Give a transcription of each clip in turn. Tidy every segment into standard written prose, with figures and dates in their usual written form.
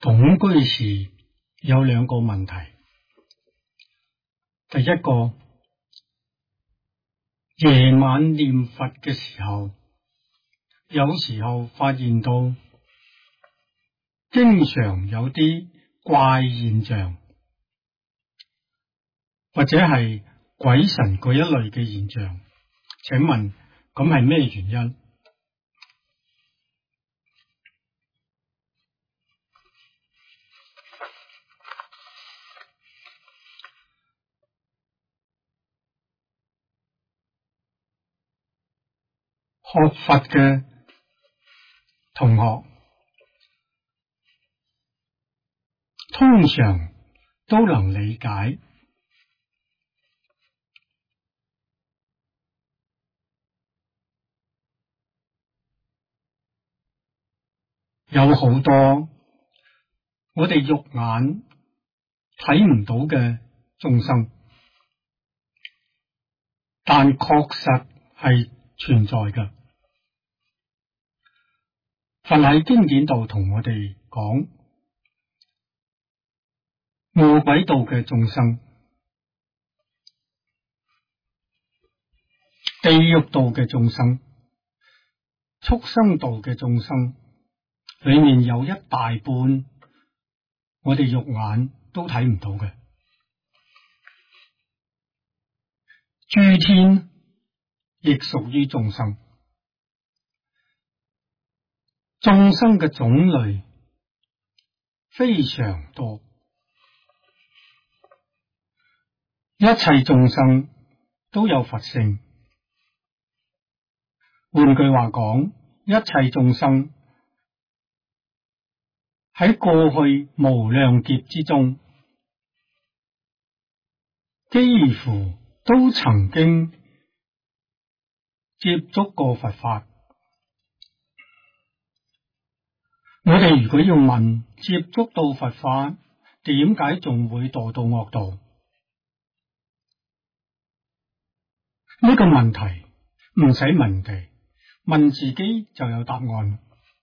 同居時有兩個問題。第一個，夜晚念佛嘅時候，有時候發現到經常有啲怪現象，或者係鬼神嗰一類嘅現象。請問咁係咩原因？學佛嘅同學通常都能理解，有好多我哋肉眼睇唔到嘅眾生，但確實係存在嘅。佛喺經典度同我哋講，餓鬼道嘅眾生、地獄道嘅眾生、畜生道嘅眾生，裏面有一大半我哋肉眼都睇唔到嘅。諸天亦屬於眾生，眾生嘅種類非常多，一切眾生都有佛性。換句話講，一切眾生喺過去無量劫之中，幾乎都曾經接觸過佛法。我哋如果要問接觸到佛法，點解仲會墮到惡道？呢個問題唔使問地，問自己就有答案。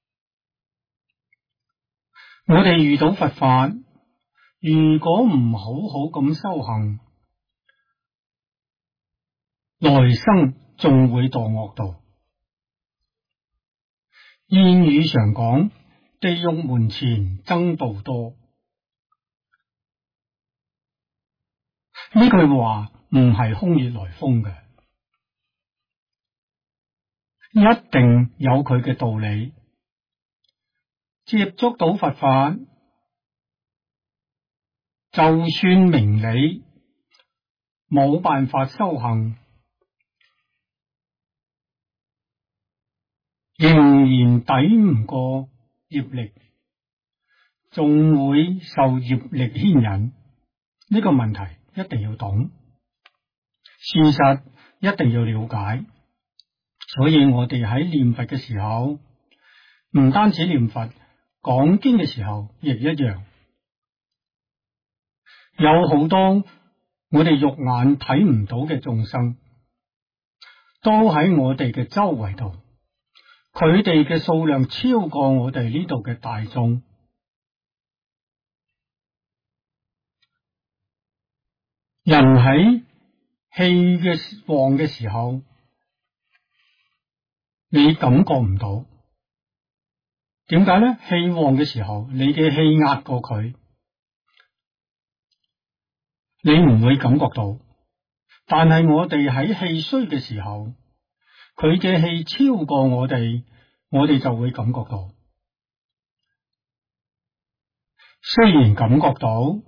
我哋遇到佛法，如果唔好好咁修行，來生仲會墮惡道。諺語常講，地獄門前僧道多，呢句話唔係空穴來風嘅，一定有佢嘅道理。接觸到佛法，就算明理，冇辦法修行，仍然抵唔過業力，仲會受業力牽引。呢個問題一定要懂，事實一定要了解。所以我哋喺念佛嘅時候，唔單止念佛，講經嘅時候亦一樣。有好多我哋肉眼睇唔到嘅眾生，都喺我哋嘅周圍度，佢哋嘅數量超過我哋呢度嘅大眾。人喺氣嘅旺嘅時候，你感覺唔到。點解呢？氣旺嘅時候，你嘅氣壓過佢，你唔會感覺到。但係我哋喺氣衰嘅時候，佢嘅氣超過我哋就會感覺到。雖然感覺到，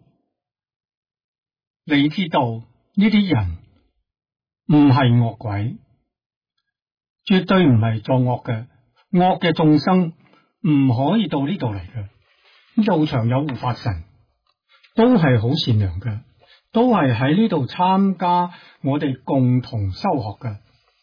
你知道呢啲人唔係惡鬼，絕對唔係作惡嘅。惡嘅眾生唔可以到呢度嚟嘅。道場有護法神，都係好善良嘅，都係喺呢度參加我哋共同修學嘅。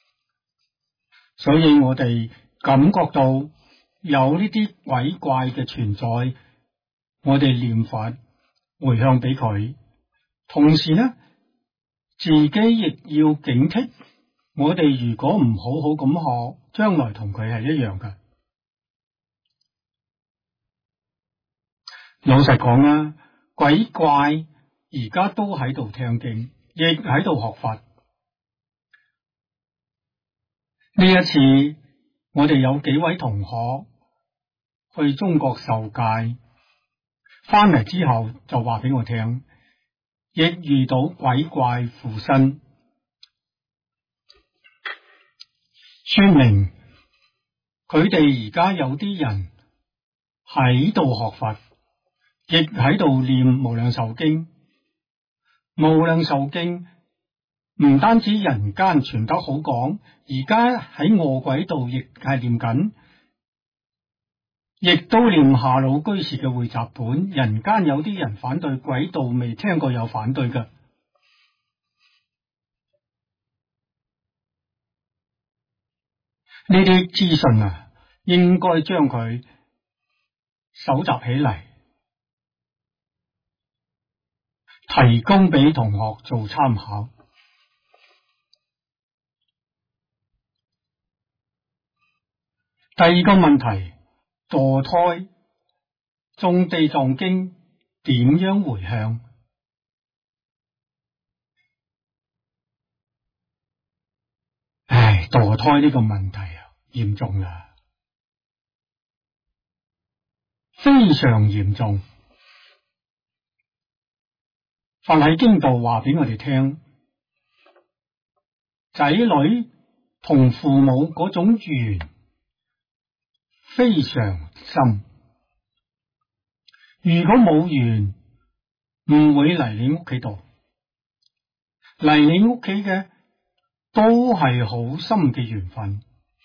所以我哋感覺到有呢啲鬼怪嘅存在，我哋念佛回向俾佢，同時呢，自己亦要警惕。我哋如果唔好好咁學，將來同佢係一樣嘅。 老實講啦，鬼怪而家都喺度聽經，亦喺度學佛。呢一次我哋有幾位同學去中國受戒，翻嚟之後就話俾我聽，亦遇到鬼怪附身，說明佢哋而家有啲人喺度學佛，亦喺度念無量壽經。無量壽經唔單止人間傳得好講，而家喺餓鬼道亦係念緊，亦都念夏魯居士嘅匯集本。人間有啲人反對，鬼道未聽過有反對嘅。呢啲資訊啊，應該將佢搜集起嚟，提供俾同學做參考。第二個問題，墮胎誦地藏經點樣回向？墮胎呢個問題啊，嚴重啦，非常嚴重。佛喺經度話俾我哋聽，仔女同父母嗰種緣非常深，如果冇緣，唔會嚟你屋企度，嚟你屋企嘅都係好深嘅緣分。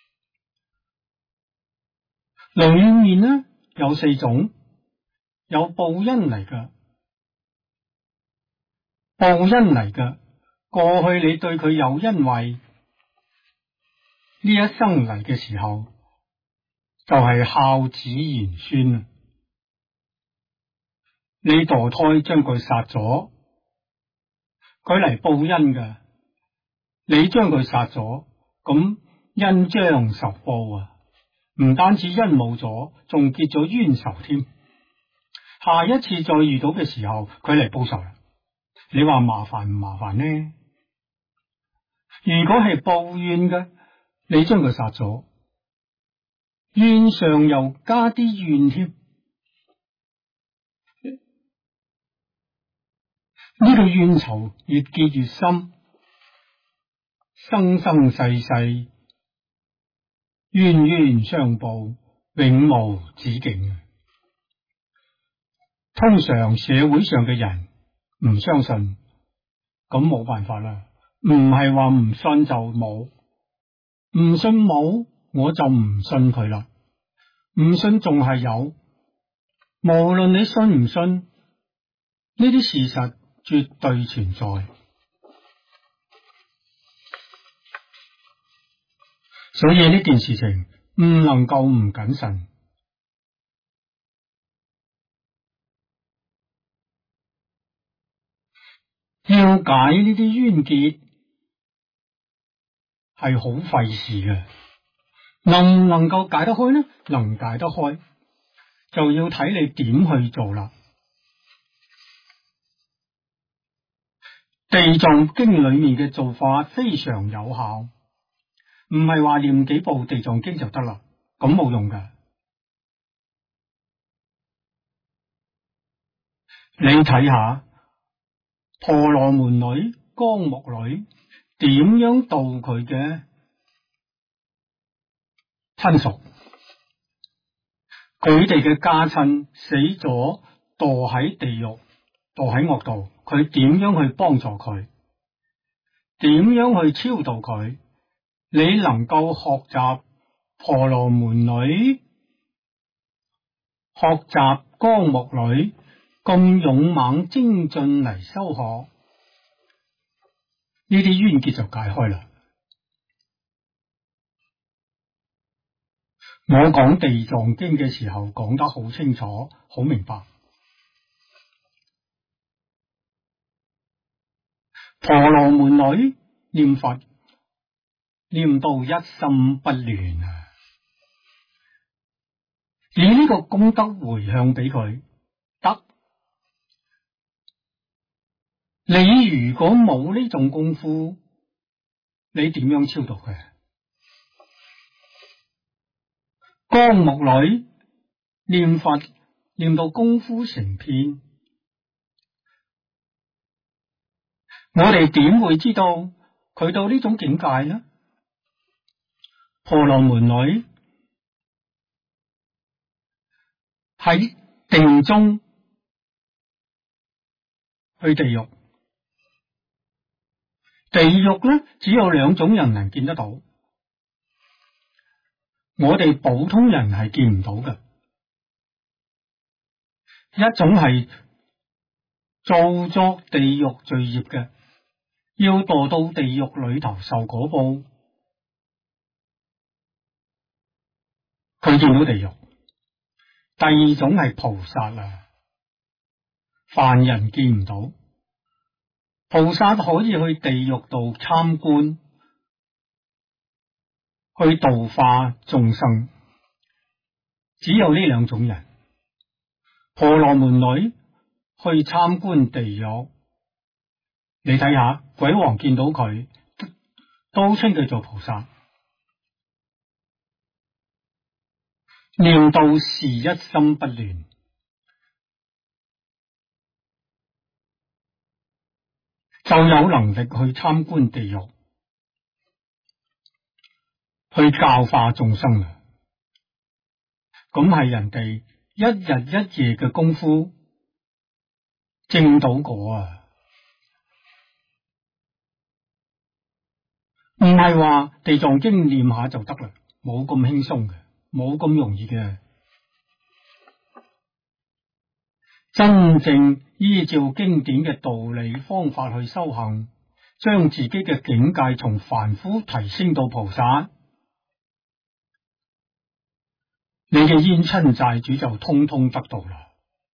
裏面呢有4種，有報恩嚟嘅，報恩嚟嘅，過去你對佢有恩惠，呢一生嚟嘅時候就係孝子賢孫。你墮胎將佢殺咗，佢嚟報恩嘅，你將佢殺咗，咁恩將仇報啊！唔單止恩冇咗，仲結咗冤仇添。下一次再遇到嘅時候，佢嚟報仇啦。你話麻煩唔麻煩呢？如果係報怨嘅，你將佢殺咗，怨上又加啲怨添。呢個怨仇越結越深，生生世世冤冤相報，永無止境。通常社會上嘅人唔相信，咁冇辦法啦。唔係話唔信就冇，唔信冇，我就唔信佢啦。唔信仲係有，無論你信唔信，呢啲事實絕對存在。所以呢件事情唔能夠唔謹慎。要解呢啲冤結係好費事嘅，能唔能夠解得開呢？能解得開，就要睇你點去做啦。地藏經裏面嘅做法非常有效，唔係話念幾部地藏經就得啦，咁冇用噶。你睇下婆羅門女、光目女點樣度佢嘅親屬，佢哋嘅家親死咗，墮喺地獄，墮喺惡道，佢點樣去幫助佢？點樣去超度佢？你能夠學習婆羅門女、學習光目女咁勇猛精進嚟修學，呢啲冤結就解開啦。我講地藏經嘅時候講得好清楚，好明白。婆羅門女念佛念到一心不亂啊，以呢個功德回向俾佢， 得。你如果冇呢種功夫，你點樣超度佢？江木女念佛念到功夫成片，我哋點會知道佢到呢種境界呢？婆羅門女喺定中去地獄，地獄呢只有兩種人能見得到，我哋普通人係見唔到嘅。一種係造作地獄罪業嘅，要墮到地獄裏頭受果報，佢見到地獄。第二種係菩薩啊，凡人見唔到，菩薩可以去地獄度參觀，去度化眾生，只有呢兩種人。婆羅門女去參觀地獄，你睇下鬼王見到佢都稱佢做菩薩。念到是一心不亂，就有能力去參觀地獄，去教化眾生啦。咁係人哋一日一夜嘅功夫證到果啊！唔係話地藏經念下就得啦，冇咁輕鬆嘅，冇咁容易嘅。真正依照經典嘅道理方法去修行，將自己嘅境界從凡夫提升到菩薩，你嘅冤親債主就通通得到啦。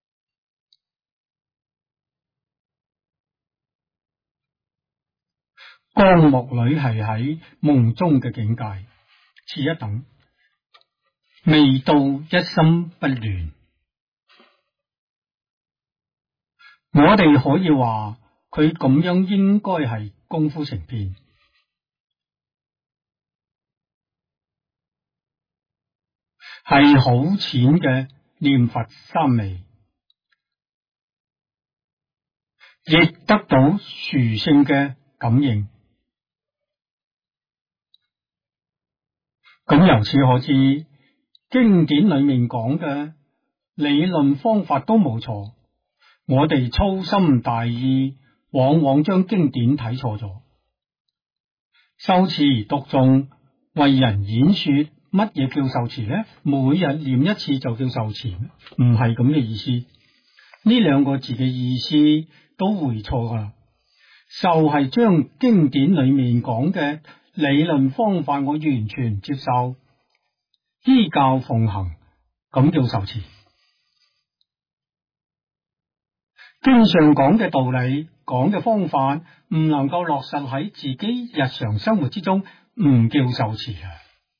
江木女係喺夢中嘅境界，次一等，未到一心不亂。我哋可以話佢咁樣應該係功夫成片，係好淺嘅念佛三昧，亦得到殊勝嘅感應。咁由此可知，經典裏面講嘅理論方法都冇錯，我哋粗心大意，往往將經典睇錯咗。修持讀誦，為人演說，乜嘢叫受持呢？每日念一次就叫受持？唔係咁嘅意思。呢兩個字嘅意思都會錯噶啦。就係將經典裏面講嘅理論方法，我完全接受，依教奉行，咁叫受持。經上講嘅道理，講嘅方法，唔能夠落實喺自己日常生活之中，唔叫受持啊。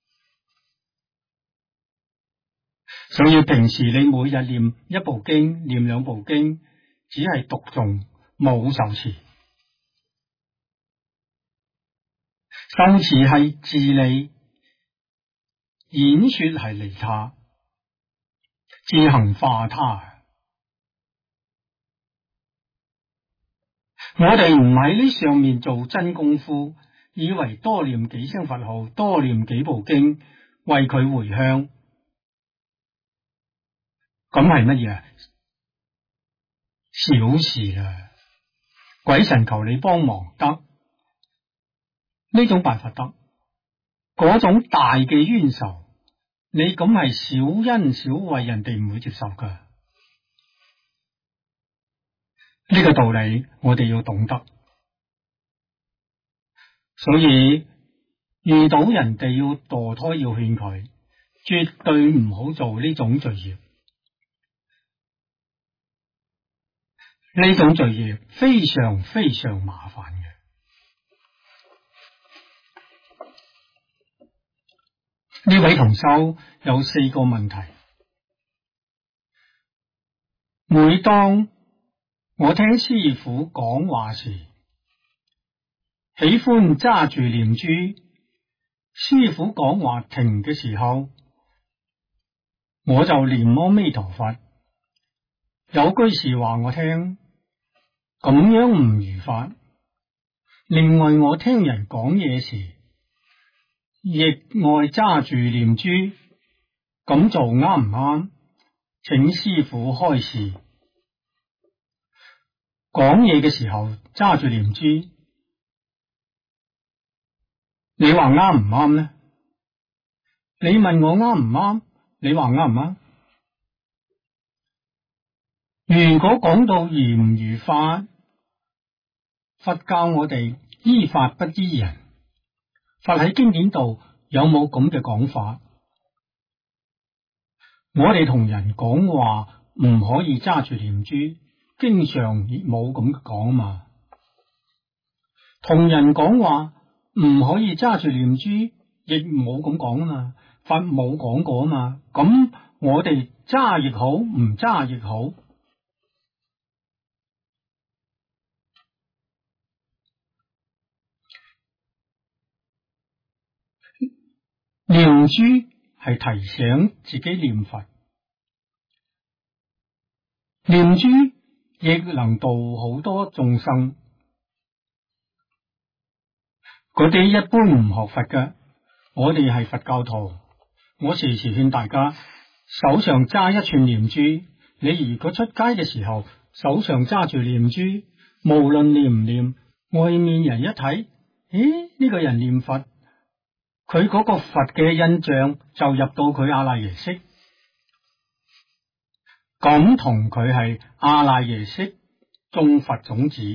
所以平時你每日念一部經，念兩部經，只係讀誦，冇受持。受持係自利，演說係利他，自行化他。我哋唔喺呢上面做真功夫，以為多念幾聲佛號，多念幾部經，為佢回向，咁係乜嘢啊？小事啦，鬼神求你幫忙得，呢種辦法得，嗰種大嘅冤仇，你咁係小恩小惠，人哋唔會接受噶。呢個道理我哋要懂得。所以遇到人哋要墮胎，要勸佢，絕對唔好做呢種罪業。呢種罪業非常非常麻煩嘅。呢位同修有4個問題。 每當我聽師父講話時，喜歡揸住念珠。師父講話停嘅時候，我就念阿彌陀佛。有句說話我聽，咁樣唔如法。另外我聽人講嘢時，亦愛揸住念珠，咁做啱唔啱？請師父開示。講嘢嘅時候揸住念珠，你話啱唔啱呢？你問我啱唔啱？你話啱唔啱？如果講到如唔如法，佛教我哋依法不依人。佛喺經典度有冇咁嘅講法？我哋同人講話唔可以揸住念珠，經常亦冇咁講嘛。同人講話唔可以揸住念珠，亦冇咁講嘛。佛冇講過嘛。咁我哋揸亦好，唔揸亦好。念珠係提醒自己念佛，念珠亦能度好多眾生。嗰啲一般唔學佛嘅，我哋係佛教徒，我時時勸大家手上揸一串念珠。你如果出街嘅時候手上揸住念珠，無論念唔念，外面人一睇，咦，呢個人念佛，佢嗰個佛嘅印象就入到佢阿賴耶識，咁同佢係阿賴耶識種佛種子，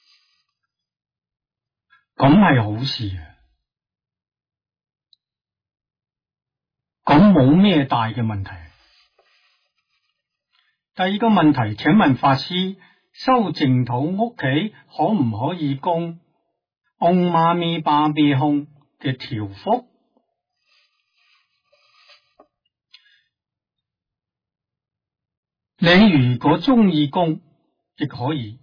咁係好事啊！咁冇咩大嘅問題。第二個問題，請問法師，修淨土屋企可唔可以供唵嘛咪叭咪吽嘅條幅？你如果中意供亦可以，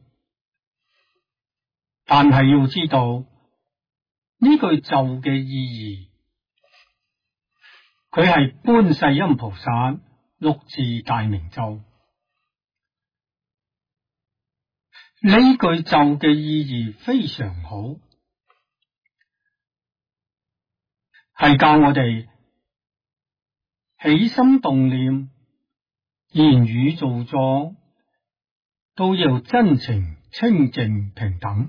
但係要知道呢句咒嘅意義，佢係觀世音菩薩六字大明咒。呢句咒嘅意義非常好，係教我哋起心動念、言語造作都要真情、清淨、平等。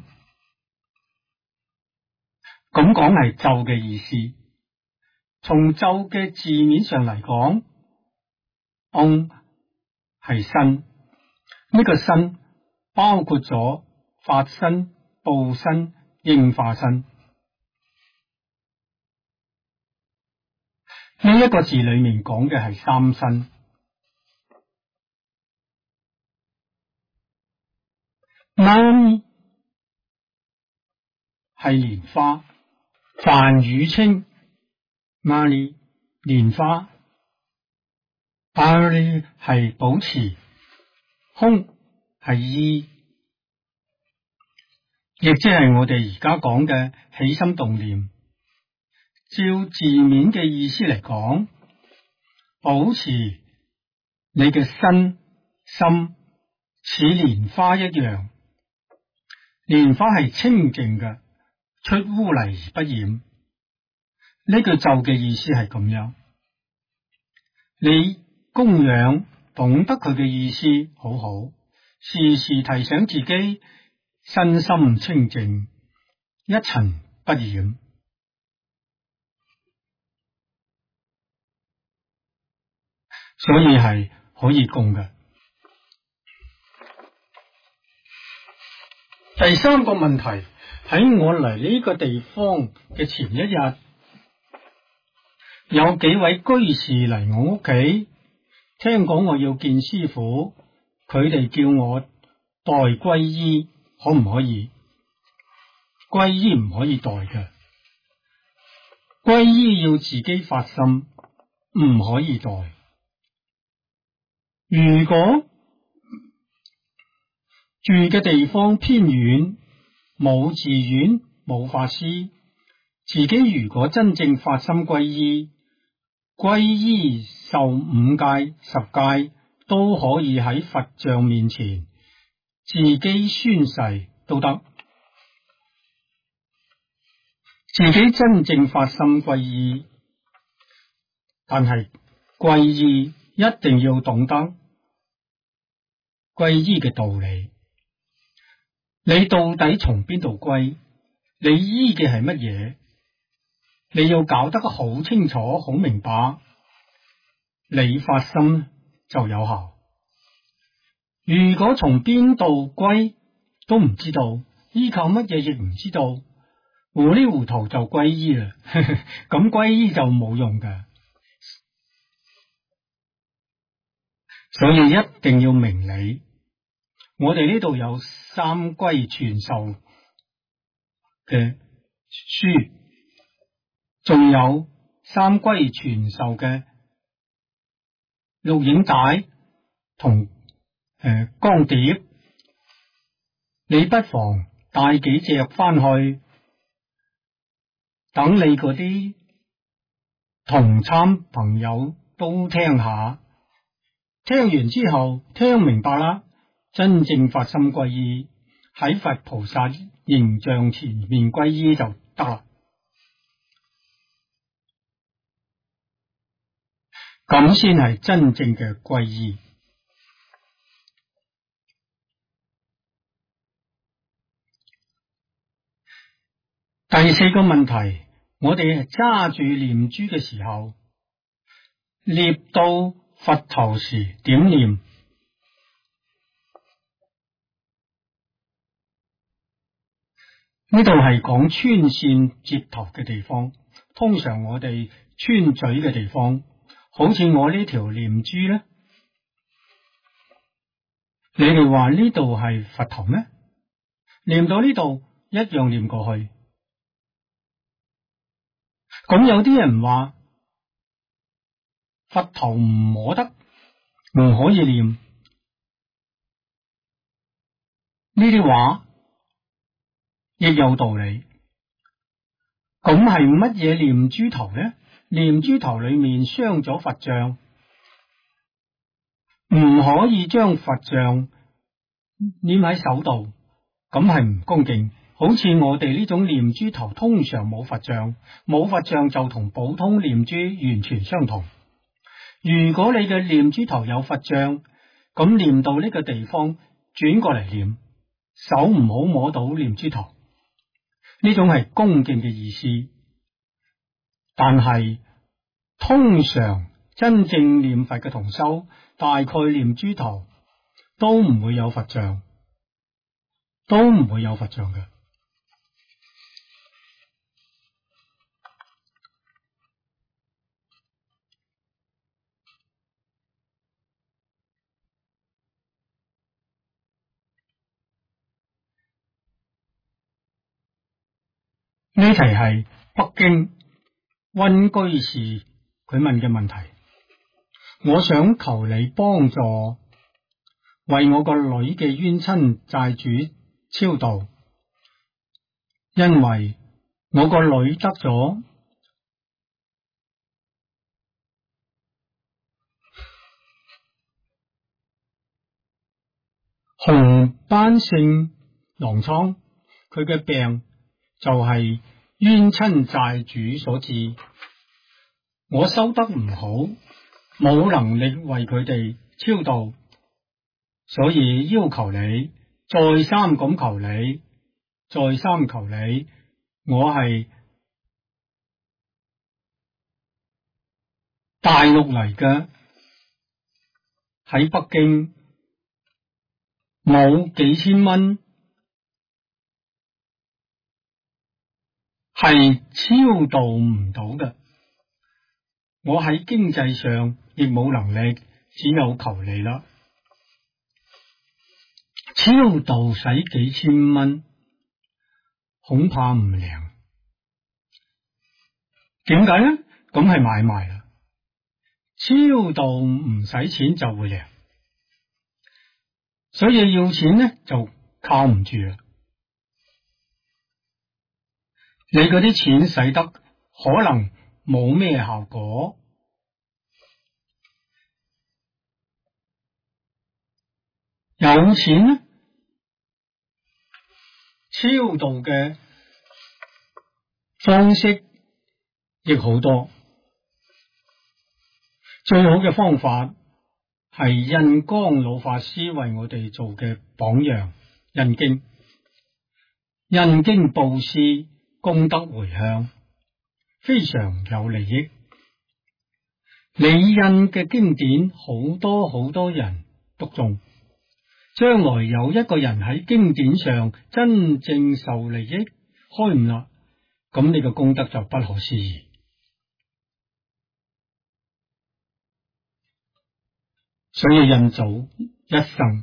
咁講係咒嘅意思。從咒嘅字面上嚟講，唵係身，呢個身包括咗法身、報身、應化身。呢一個字裏面講嘅係三身。嘛咪係蓮花，梵語稱嘛呢蓮花。叭咪係保持，吽係依，亦即係我哋而家講嘅起心動念。照字面嘅意思嚟講，保持你嘅身心似蓮花一樣。蓮花係清淨嘅，出污泥而不染。呢句咒嘅意思係咁樣，你供養懂得佢嘅意思好好，時時提醒自己身心清淨，一塵不染。所以係可以供嘅。第三個問題，喺我嚟呢個地方嘅前一日，有幾位居士嚟我屋企，聽講我要見師父，佢哋叫我代皈依，可唔可以？皈依唔可以代嘅，皈依要自己發心，唔可以代。如果住嘅地方偏遠，冇寺院，冇法師，自己如果真正發心皈依，皈依受5戒、10戒，都可以喺佛像面前自己宣誓都得。自己真正發心皈依，但係皈依一定要懂得皈依嘅道理。你到底從邊度皈？你依嘅係乜嘢？你要搞得好清楚、好明白，你發心就有效。如果從邊度皈都唔知道，依靠乜嘢亦唔知道，糊裏糊塗就皈依啦，咁皈依就冇用㗎。所以一定要明理。我哋呢度有三歸傳授嘅書，仲有三歸傳授嘅錄影帶同光碟，你不妨帶幾隻翻去，等你嗰啲同參朋友都聽下，聽完之後聽明白啦，真正發心皈依，喺佛菩薩形象前面皈依就得啦。咁先係真正嘅皈依。第4個問題，我哋係揸住念珠嘅時候，捏到佛頭時點念？呢度係講穿線接頭嘅地方，通常我哋穿嘴嘅地方，好似我呢條念珠咧，你哋話呢度係佛頭咩？念到呢度一樣念過去。咁有啲人話佛頭唔摸得，唔可以念，呢啲話亦有道理。咁係乜嘢念珠頭呢？念珠頭裏面鑲咗佛像，唔可以將佛像念喺手度，咁係唔恭敬。好似我哋呢種念珠頭通常冇佛像，冇佛像就同普通念珠完全相同。如果你嘅念珠頭有佛像，咁念到呢個地方轉過嚟念，手唔好摸到念珠頭，呢種係恭敬嘅意思。但係通常真正念佛嘅同修，大概念珠頭都唔會有佛像，都唔會有佛像嘅。呢題係北京溫居士佢問嘅問題，我想求你幫助為我個女嘅冤親債主超度，因為我個女得咗紅斑性狼瘡，佢嘅病就係冤親債主所致，我修得唔好，冇能力為佢哋超度，所以要求你，再三咁求你，再三求你，我係大陸嚟嘅，喺北京冇幾千蚊，係超度唔到嘅。我喺經濟上亦冇能力，只有求你啦。超度使幾千蚊，恐怕唔靈。點解呢？咁係買賣啦。超度唔使錢就會靈，所以要錢呢就靠唔住啦。你嗰啲錢使得可能冇咩效果，有錢呢，超度嘅方式亦好多，最好嘅方法係印光老法師為我哋做嘅榜樣，印經，印經布施，功德回向，非常有利益。你印嘅經典好多好多人讀誦，將來有一個人喺經典上真正受利益，開悟啦，咁你嘅功德就不可思議。所以印祖一生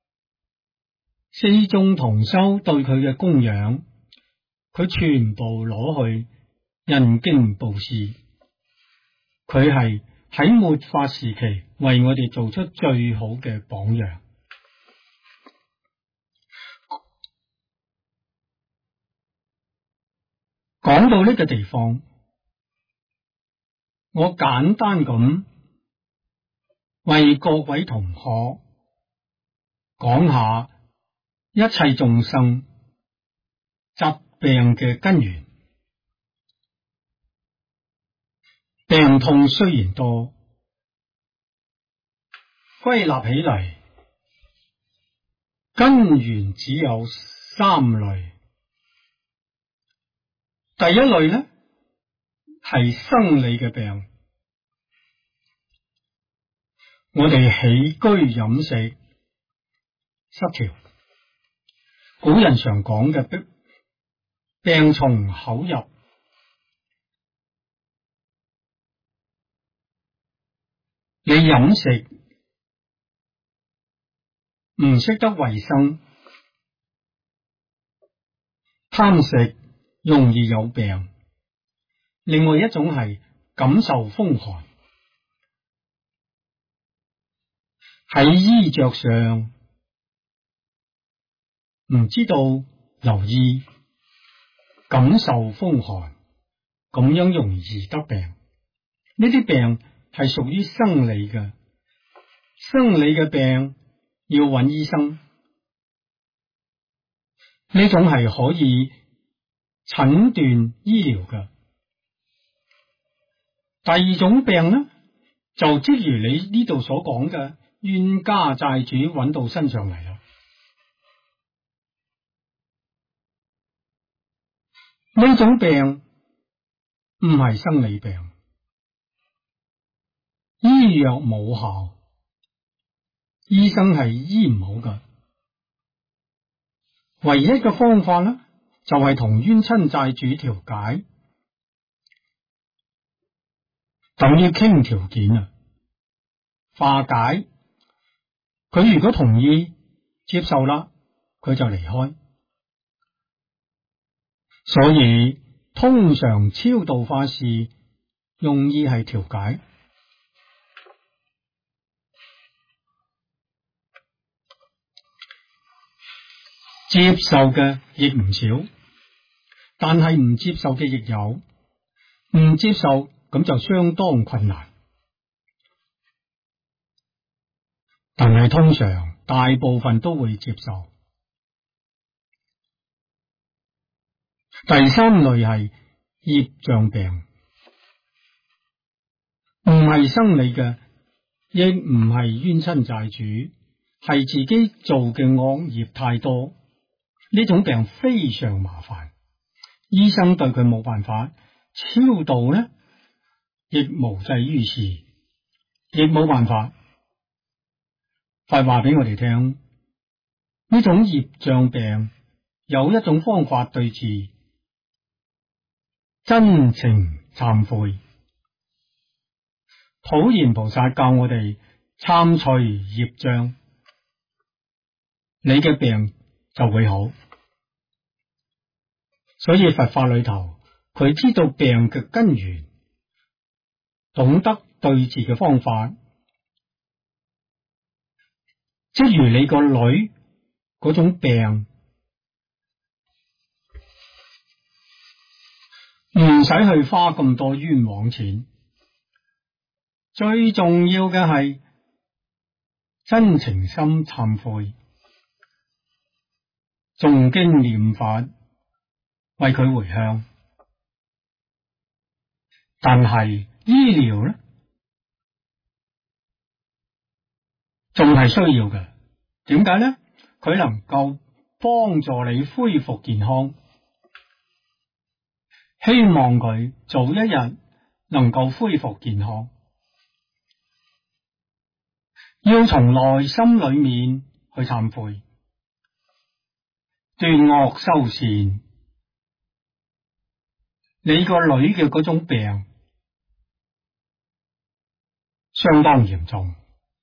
四眾同修對佢嘅供養，佢全部攞去印經布施。佢係喺末法時期為我哋做出最好嘅榜樣。講到呢個地方，我簡單咁為各位同學講下一切眾生疾病嘅根源。病痛雖然多，歸納起嚟，根源只有三類。第一類呢，係生理嘅病，我哋起居飲食失調，古人常講嘅病從口入，你飲食唔識得衛生，貪食容易有病。另外一種係感受風寒，喺衣着上唔知道留意，感受風寒，咁樣容易得病。呢啲病係屬於生理嘅，生理嘅病要揾醫生，呢種係可以診斷醫療嘅。第二種病呢，就即如你呢度所講嘅冤家債主揾到身上嚟啦。呢種病唔係生理病，醫藥冇效，醫生係醫唔好噶。唯一嘅方法呢，就係同冤親債主調解，等於傾條件啊，化解。佢如果同意接受啦，佢就離開。所以通常超度法事用意係調解。接受嘅亦唔少，但係唔接受嘅亦有。唔接受咁就相當困難，但係通常大部分都會接受。第三類係業障病，唔係生理嘅，亦唔係冤親債主，係自己做嘅惡業太多。呢種病非常麻煩，醫生對佢冇辦法，超度呢亦無濟於事，亦冇辦法。佛話俾我哋聽，呢種業障病有一種方法對治，真情懺悔。普賢菩薩教我哋懺除業障，你嘅病就會好。所以佛法裏頭，佢知道病嘅根源，懂得對治嘅方法。即如你個女嗰種病唔使去花咁多冤枉錢。最重要嘅係真情心懺悔，誦經念法，為佢回向。但係醫療呢，仲係需要嘅。點解呢？佢能夠幫助你恢復健康，希望佢早一日能夠恢復健康。要從內心裏面去懺悔，斷惡修善。你個女嘅嗰種病相當嚴重，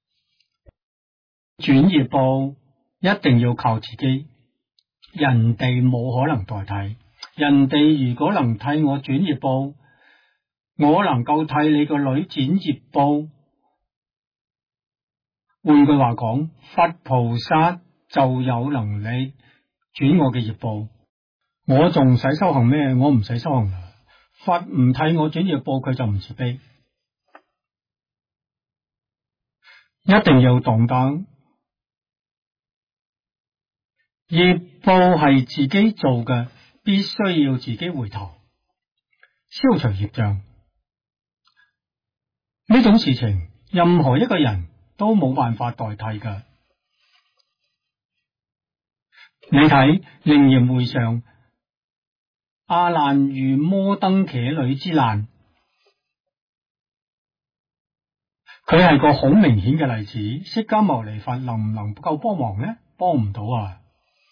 轉業報一定要靠自己，人哋冇可能代替。人哋如果能替我轉業報，我能夠替你個女轉業報。換句話講，佛菩薩就有能力轉我嘅業報，我仲使修行咩？我唔使修行啦。佛唔替我轉業報，佢就唔慈悲。一定要懂得業報係自己做嘅，必須要自己回頭消除業障。呢種事情，任何一個人都冇辦法代替㗎。你睇靈驗會上阿難遇摩登伽女之難，佢係個好明顯嘅例子。釋迦牟尼佛能唔能夠幫忙呢？幫唔到啊！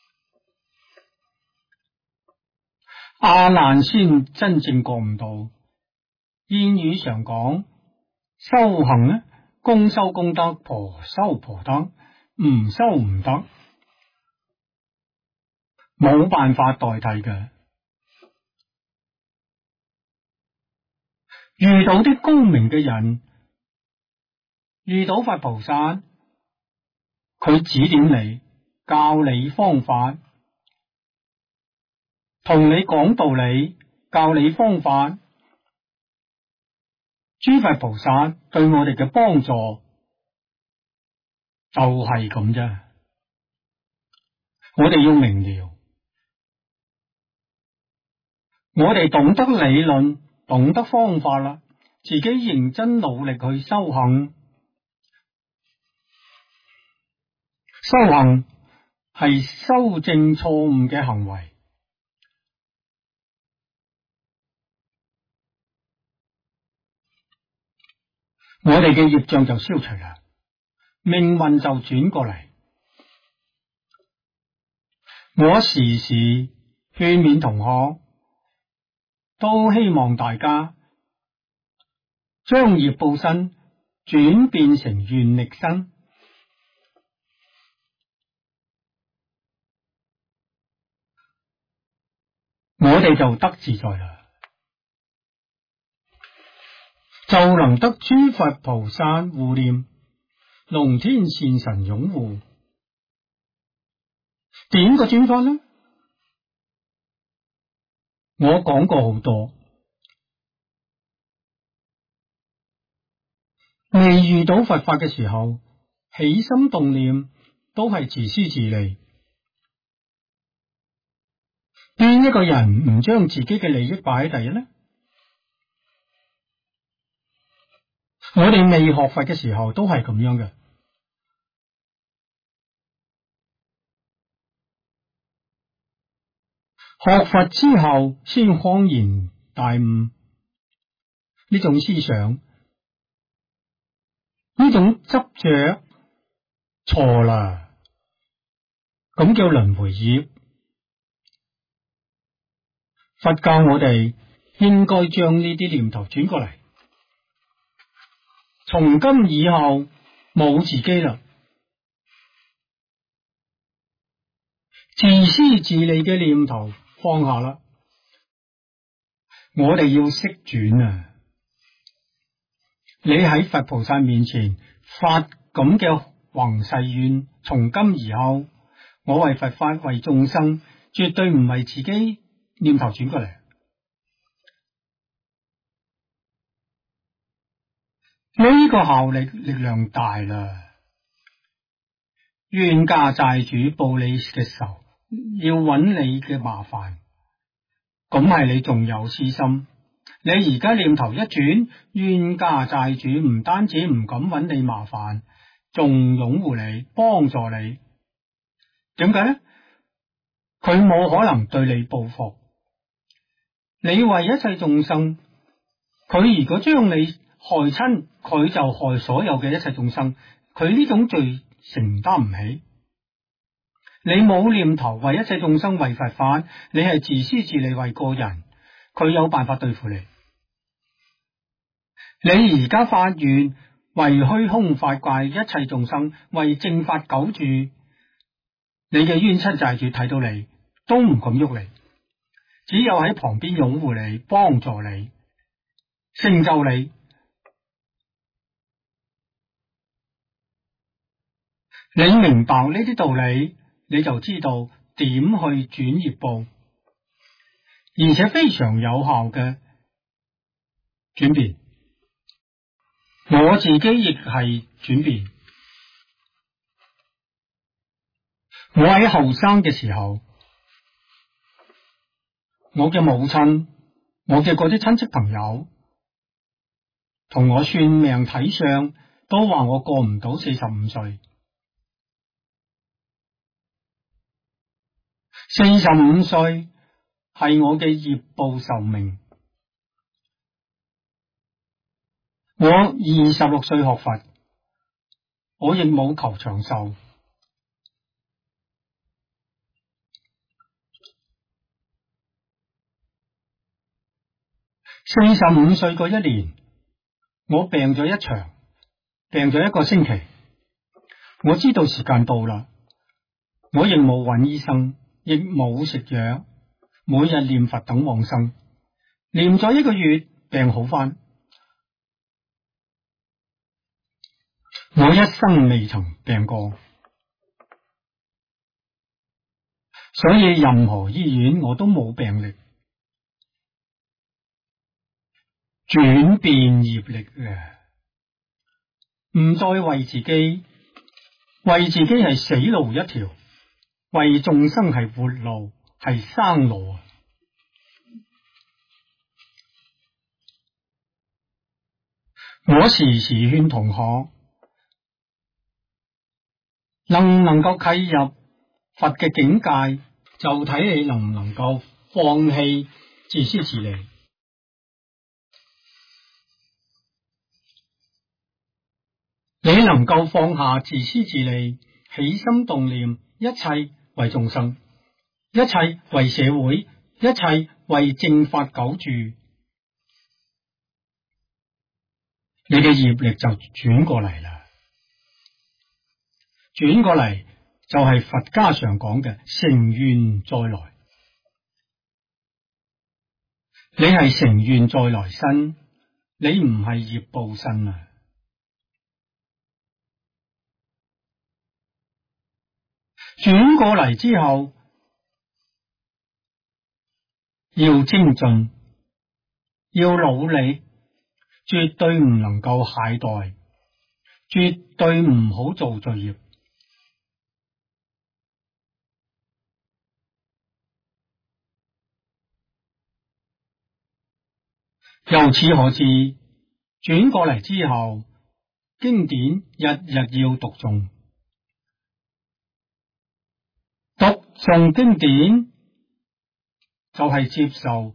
阿難先真正覺悟到。諺語常講，修行呢，公修功德，婆修婆德，唔修唔得，冇辦法代替嘅。遇到啲高明嘅人，遇到佛菩薩，佢指點你，教你方法，同你講道理，教你方法。諸佛菩薩對我哋嘅幫助就係咁啫。我哋要明了，我哋懂得理論，懂得方法啦，自己認真努力去修行。修行係修正錯誤嘅行為。我哋嘅業障就消除啦，命運就轉過嚟。我時時勸勉同學，都希望大家將業報身轉變成願力身。我哋就得自在啦，就能得諸佛菩薩護念，龍天善神擁護。點個轉法呢？我講過好多，未遇到佛法嘅時候，起心動念都係自私自利。邊一個人唔將自己嘅利益擺喺第一呢？我哋未學佛嘅時候都係咁樣嘅。學佛之後先恍然大悟，呢種思想，呢種執着錯啦，咁叫輪迴業。佛教我哋應該將呢啲念頭轉過嚟，從今以後冇自己啦，自私自利嘅念頭放下啦，我哋要識轉啊！你喺佛菩薩面前發咁嘅宏誓願，從今以後我為佛法為眾生，絕對唔係自己念頭轉過嚟。 呢個效力量大啦。冤家債主報你嘅仇，要揾你嘅麻煩，咁係你仲有私心。你而家念頭一轉，冤家債主唔單止唔敢揾你麻煩，仲擁護你，幫助你。點解呢？佢冇可能對你報復。你為一切眾生，佢如果將你害親，佢就害所有嘅一切眾生。佢呢種罪承擔唔起。你冇念頭為一切眾生為佛法，你係自私自利為個人，佢有辦法對付你。你而家發願為虛空法界一切眾生，為正法久住，你嘅冤親債主睇到你都唔敢喐你，只有喺旁邊擁護你，幫助你，成就你。你明白呢啲道理，你就知道點去轉業報，而且非常有效嘅轉變。我自己亦係轉變。我喺後生嘅時候，我嘅母親，我嘅嗰啲親戚朋友同我算命睇相，都話我過唔到45歲。45歲係我嘅業報壽命。我26歲學佛，我亦冇求長壽。45歲嗰一年，我病咗一場，病咗1個星期。我知道時間到啦，我亦冇揾醫生，亦冇食藥，每日念佛等往生，念咗1個月，病好返。我一生未曾病過，所以任何醫院我都冇病歷。轉變業力啊，唔再為自己，為自己係死路一條，為眾生係活路，係生路啊！我時時勸同學，能唔能夠契入佛嘅境界，就睇你能唔能夠放棄自私自利。你能夠放下自私自利，起心動念，一切為眾生，一切為社會，一切為正法久住，你嘅業力就轉過嚟啦。轉過嚟就係佛家常講嘅成願再來。你係成願再來身，你唔係業報身啊！轉過嚟之後，要精進，要努力，絕對唔能夠懈怠，絕對唔好做罪業。由此可知，轉過嚟之後，經典日日要讀誦。讀誦經典就係接受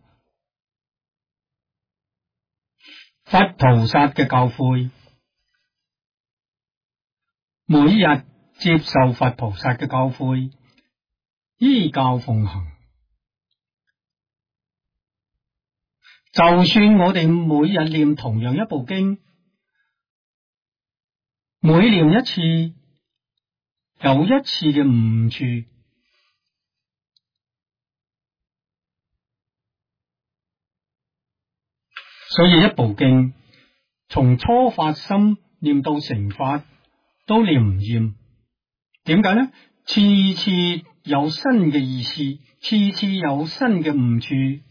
佛菩薩嘅教誨，每日接受佛菩薩嘅教誨，依教奉行。就算我哋每日念同樣一部經，每念一次有一次嘅誤處，所以一部經從初發心念到成法都念唔厭。點解呢？次次有新嘅意思，次次有新嘅誤處。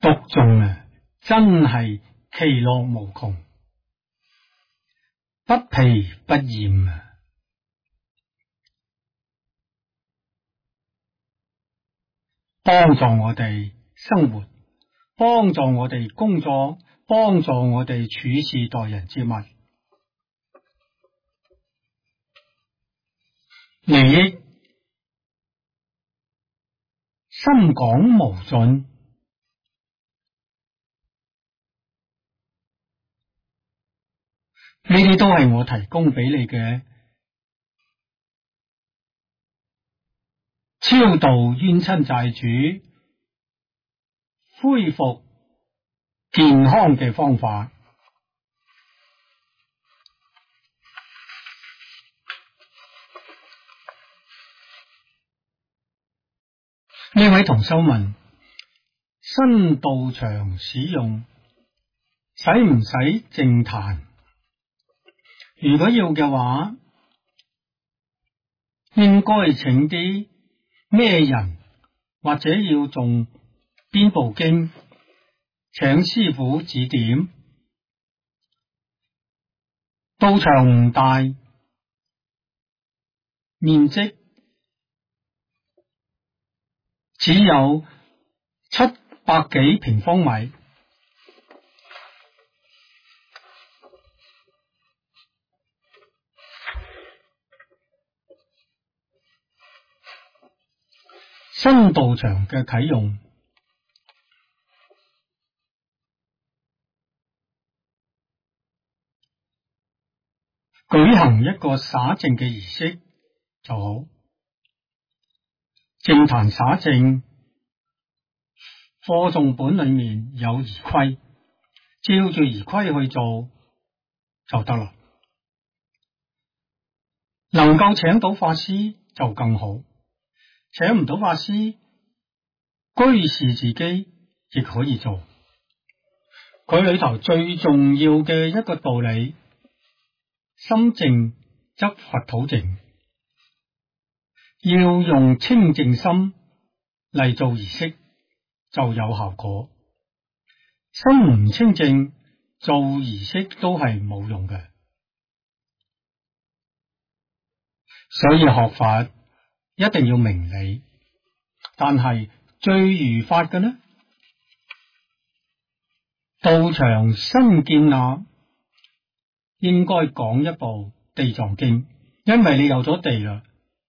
讀誦啊，真係其樂無窮，不疲不厭啊！幫助我哋生活，幫助我哋工作，幫助我哋處事待人接物，利益深廣無盡，呢啲都係我提供俾你嘅超度冤親債主、恢復健康嘅方法。呢位同修問：新道場使用使唔使淨壇？如果要嘅話，應該請啲咩人，或者要誦邊部經，請師父指點。道場唔大，面積只有700幾平方米，新道場嘅啟用，舉行一個灑淨嘅儀式就好。淨壇灑淨，課誦本裏面有儀規，照住儀規去做就得啦。能夠請到法師就更好，請唔到法師，居士自己亦可以做。佢裏頭最重要嘅一個道理，心淨則佛土淨，要用清淨心嚟做儀式就有效果。心唔清淨，做儀式都係冇用嘅。所以學法一定要明理，但係最如法嘅呢，道場新建立應該講一部地藏經，因為你有咗地啦，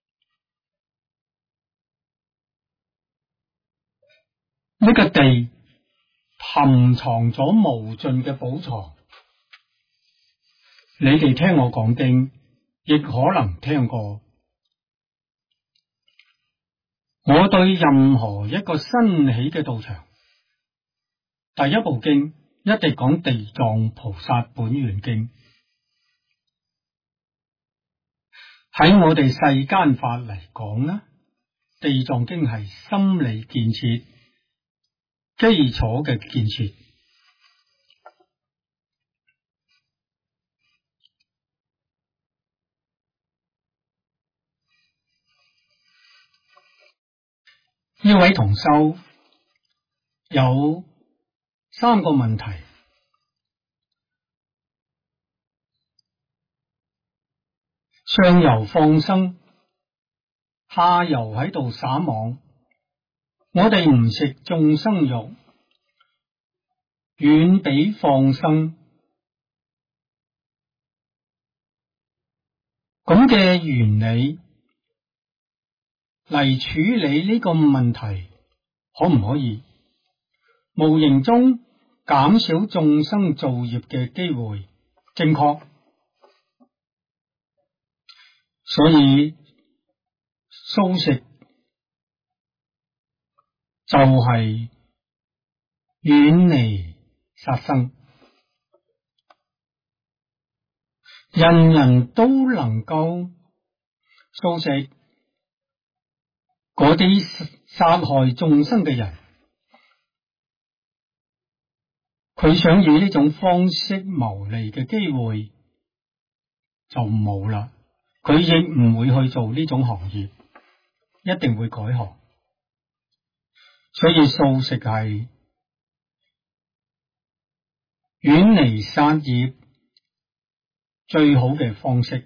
呢個地含藏咗無盡嘅寶藏。你哋聽我講經，亦可能聽過。我對任何一個新起嘅道場，第一部經一定講地藏菩薩本願經。喺我哋世間法嚟講呢，地藏經係心理建設基礎嘅建設。呢位同修有3個問題，上游放生，下游喺度撒網。我哋唔食眾生肉，遠比放生。咁嘅原理嚟處理呢個問題，可唔可以無形中減少眾生造業嘅機會？正確。所以素食就係遠離殺生，人人都能夠素食。嗰啲殺害眾生嘅人，佢想以呢種方式牟利嘅機會就冇啦，佢亦唔會去做呢種行業，一定會改行。所以素食係遠離殺業最好嘅方式。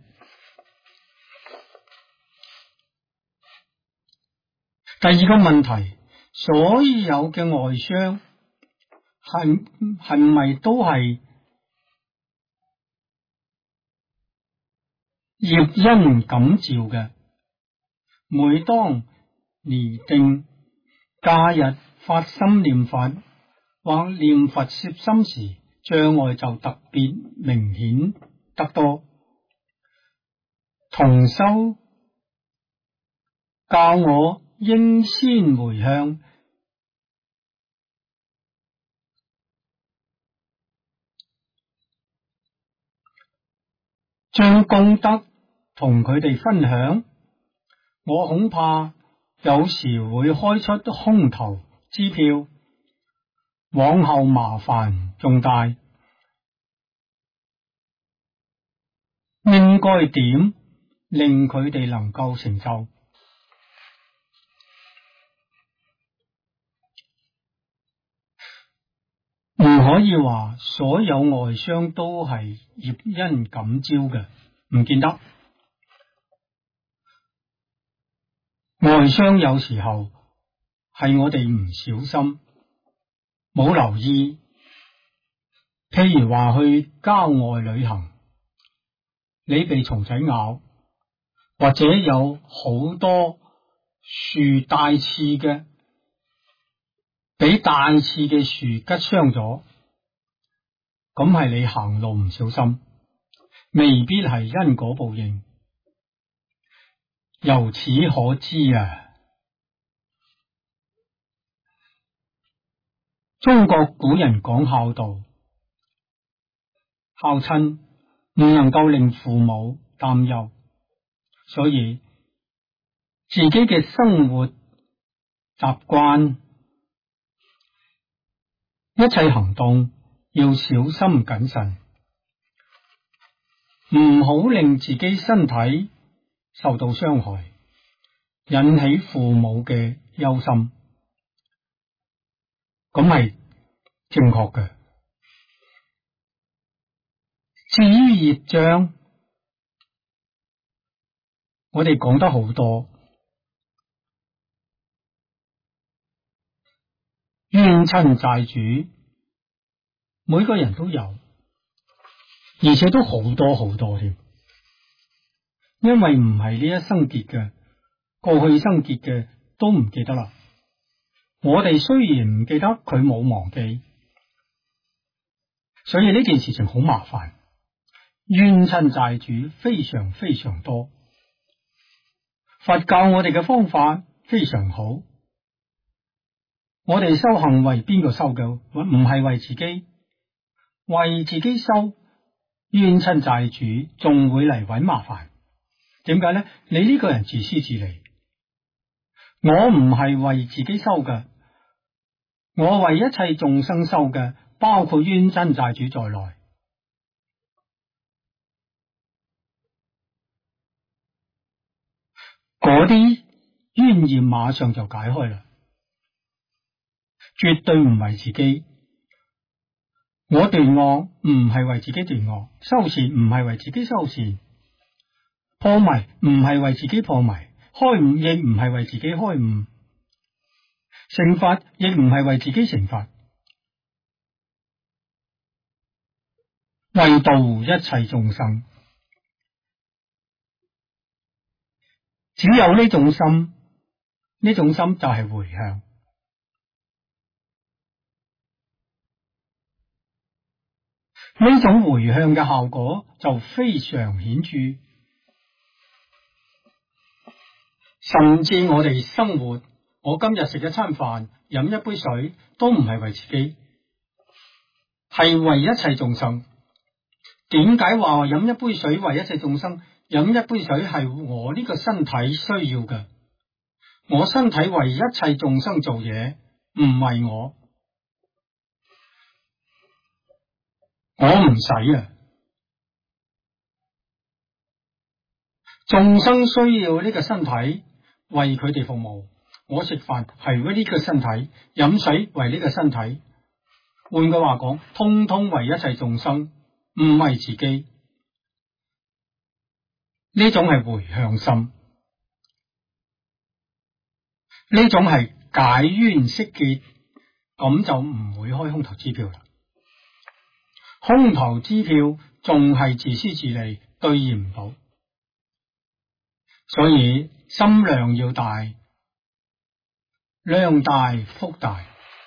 第二個問題，所有嘅外傷係咪都係業因感召嘅？每當擬定假日發心念佛或念佛攝心時，障礙就特別明顯得多。同修教我應先回向，將功德同佢哋分享。我恐怕有時會開出空頭支票，往後麻煩重大。應該點令佢哋能夠成就？唔可以話所有外傷都係業因感召嘅，唔見得。外傷有時候係我哋唔小心冇留意，譬如話去郊外旅行，你被蟲仔咬，或者有好多樹帶刺嘅，俾帶刺嘅樹吉傷咗，咁係你行路唔小心，未必係因果報應。由此可知啊，中國古人講孝道，孝親唔能夠令父母擔憂，所以自己嘅生活習慣、一切行動要小心謹慎，唔好令自己身體受到傷害，引起父母嘅憂心，咁係正確嘅。至於業障，我哋講得好多，冤親債主，每個人都有，而且都好多好多添。因為唔係呢一生結嘅，過去生結嘅都唔記得啦。我哋雖然唔記得，佢冇忘記，所以呢件事情好麻煩。冤親債主非常非常多，佛教我哋嘅方法非常好。我哋修行為邊個修嘅？唔係為自己，為自己修，冤親債主仲會嚟搵麻煩。點解呢？你呢個人自私自利，我唔係為自己修嘅，我為一切眾生修嘅，包括冤親債主在內。嗰啲冤孽馬上就解開啦，絕對唔係自己。我斷惡唔係為自己斷惡，修善唔係為自己修善，破迷唔係為自己破迷，開悟亦唔係為自己開悟，成佛亦唔係為自己成佛，為度一切眾生。只有呢種心，呢種心就係回向。呢種回向嘅效果就非常顯著。甚至我哋生活，我今日食一餐飯，飲一杯水，都唔係為自己，係為一切眾生。點解話飲一杯水為一切眾生？飲一杯水係我呢個身體需要嘅，我身體為一切眾生做嘢，唔為我唔使啊。眾生需要呢個身體，為佢哋服務。我食飯係為呢個身體，飲水為呢個身體， 換句話講，通通為一切眾生，唔為自己。呢種係回向心，呢種係解冤釋結，咁就唔會開空頭支票啦。空頭支票仲係自私自利，兌現唔到。所以心量要大，量大福大。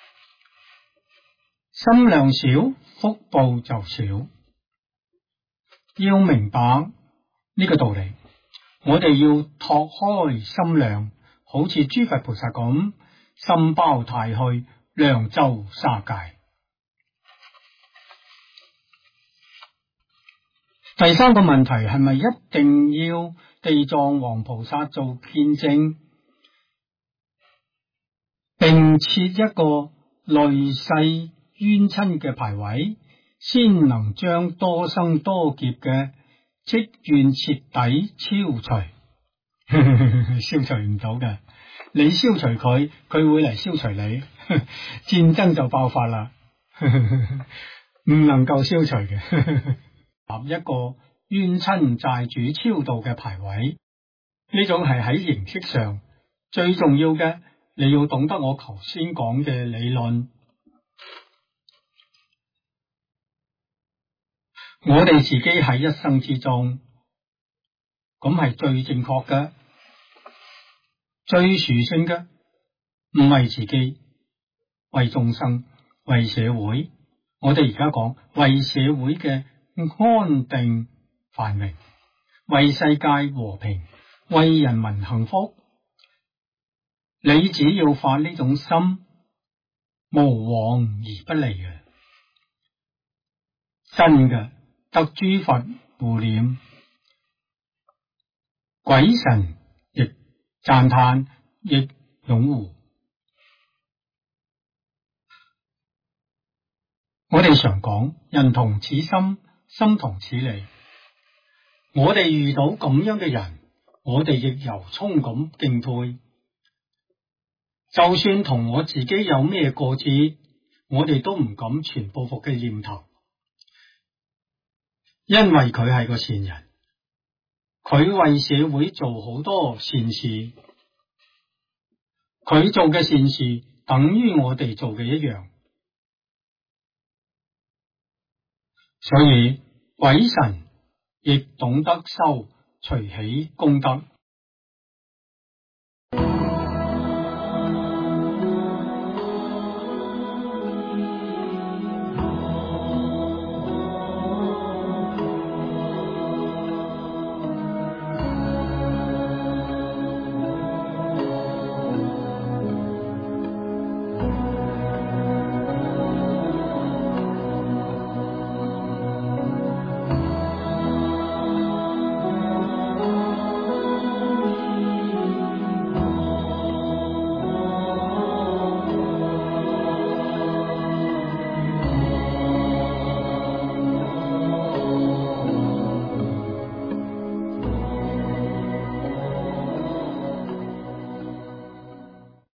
心量小，福報就少。要明白呢個道理，我哋要拓開心量，好似諸佛菩薩咁，心包太虛，量周沙界。第三個問題係咪一定要地藏王菩薩做見證，並設一個累世冤親嘅牌位，先能將多生多劫嘅積怨徹底消除？消除唔到嘅，你消除佢，佢會嚟消除你，戰爭就爆發啦，唔能夠消除嘅。立一個冤親債主超度嘅牌位，呢種係喺形式上最重要嘅。你要懂得我頭先講嘅理論，我哋自己喺一生之中，咁係最正確嘅，最殊勝嘅，唔係自己，為眾生，為社會。我哋而家講為社會嘅安定繁榮，為世界和平，為人民幸福。你只要發呢種心，無往而不利嘅，真嘅得諸佛護念，鬼神亦讚嘆，亦擁護。我哋常講人同此心，心同此理。我哋遇到咁樣嘅人，我哋亦由衷咁敬佩。就算同我自己有咩過節，我哋都唔敢存報復嘅念頭，因為佢係個善人，佢為社會做好多善事，佢做嘅善事等於我哋做嘅一樣。所以鬼神亦懂得收隨喜功德。